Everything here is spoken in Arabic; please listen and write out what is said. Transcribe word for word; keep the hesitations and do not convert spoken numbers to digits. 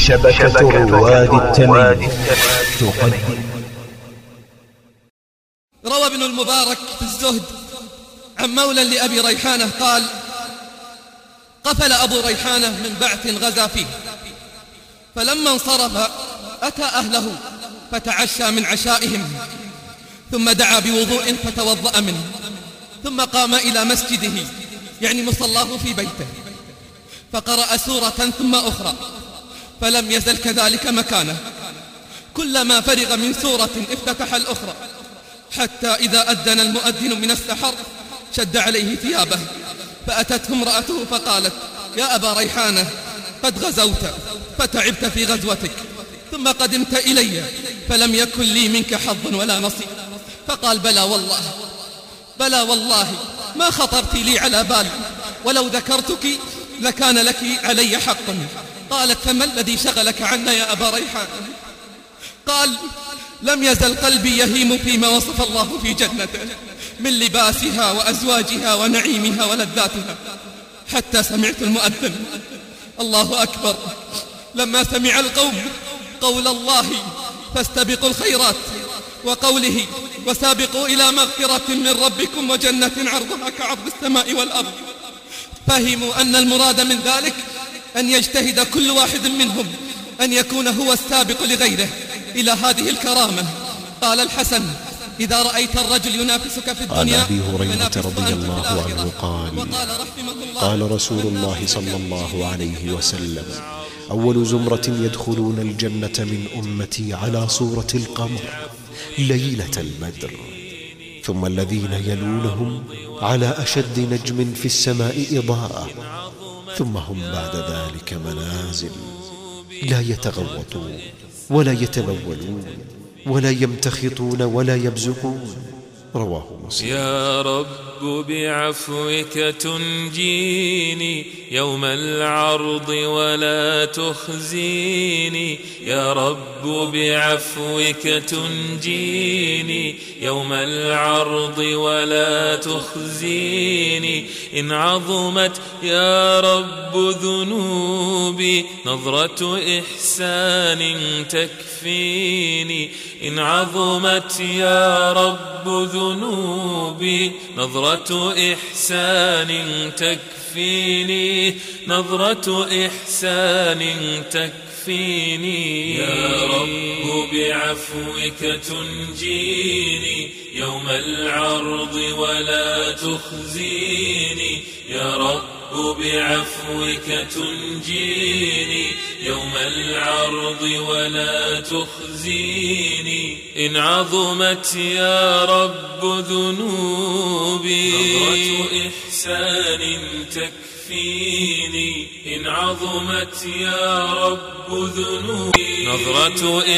شبكة رواد التميم تقدم. روى ابن المبارك في الزهد عن مولى لأبي ريحانة قال: قفل أبو ريحانة من بعث غزا فيه، فلما انصرف أتى أهله فتعشى من عشائهم، ثم دعا بوضوء فتوضأ منه، ثم قام إلى مسجده يعني مصلاه في بيته، فقرأ سورة ثم أخرى، فلم يزل كذلك مكانه، كلما فرغ من سورة افتتح الأخرى، حتى إذا أذن المؤذن من السحر شد عليه ثيابه، فأتته امرأته فقالت: يا أبا ريحانة، قد غزوت فتعبت في غزوتك، ثم قدمت إلي فلم يكن لي منك حظ ولا نصيب. فقال: بلى والله بلى والله ما خطرت لي على بال، ولو ذكرتك لكان لك علي حق. قالت: فما الذي شغلك عنا يا أبا ريحانة؟ قال: لم يزل قلبي يهيم فيما وصف الله في جنته من لباسها وأزواجها ونعيمها ولذاتها، حتى سمعت المؤذن الله أكبر. لما سمع القوم قول الله فاستبقوا الخيرات وقوله وسابقوا إلى مغفرة من ربكم وجنة عرضها كعرض السماء والأرض، فهموا أن المراد من ذلك أن يجتهد كل واحد منهم أن يكون هو السابق لغيره إلى هذه الكرامة. قال الحسن: إذا رأيت الرجل ينافسك في الدنيا. عن أبي هريرة رضي الله عنه قال: قال رسول الله صلى الله عليه وسلم: أول زمرة يدخلون الجنة من أمتي على صورة القمر ليلة البدر، ثم الذين يلونهم على أشد نجم في السماء إضاءة، ثم هم بعد ذلك منازل لا يتغوطون ولا يتبولون ولا يمتخطون ولا يبزقون. رواه مسلم. يا رب بعفوك تنجيني يوم العرض ولا تخزيني، يا رب بعفوك تنجيني يوم العرض ولا تخزيني. إن عظمت يا رب ذنوبي نظرة إحسان تكفيني، إن عظمت يا رب ذنوبي نظرة إحسان تكفيني، نظرة إحسان تكفيني. يا رب بعفوك تنجيني يوم العرض ولا تخزيني، يا رب بعفوك تنجيني يوم العرض ولا تخزيني. إن عظمت يا رب ذنوبي نظرة إحسان تكفيني، إن عظمت يا رب ذنوبي نظرة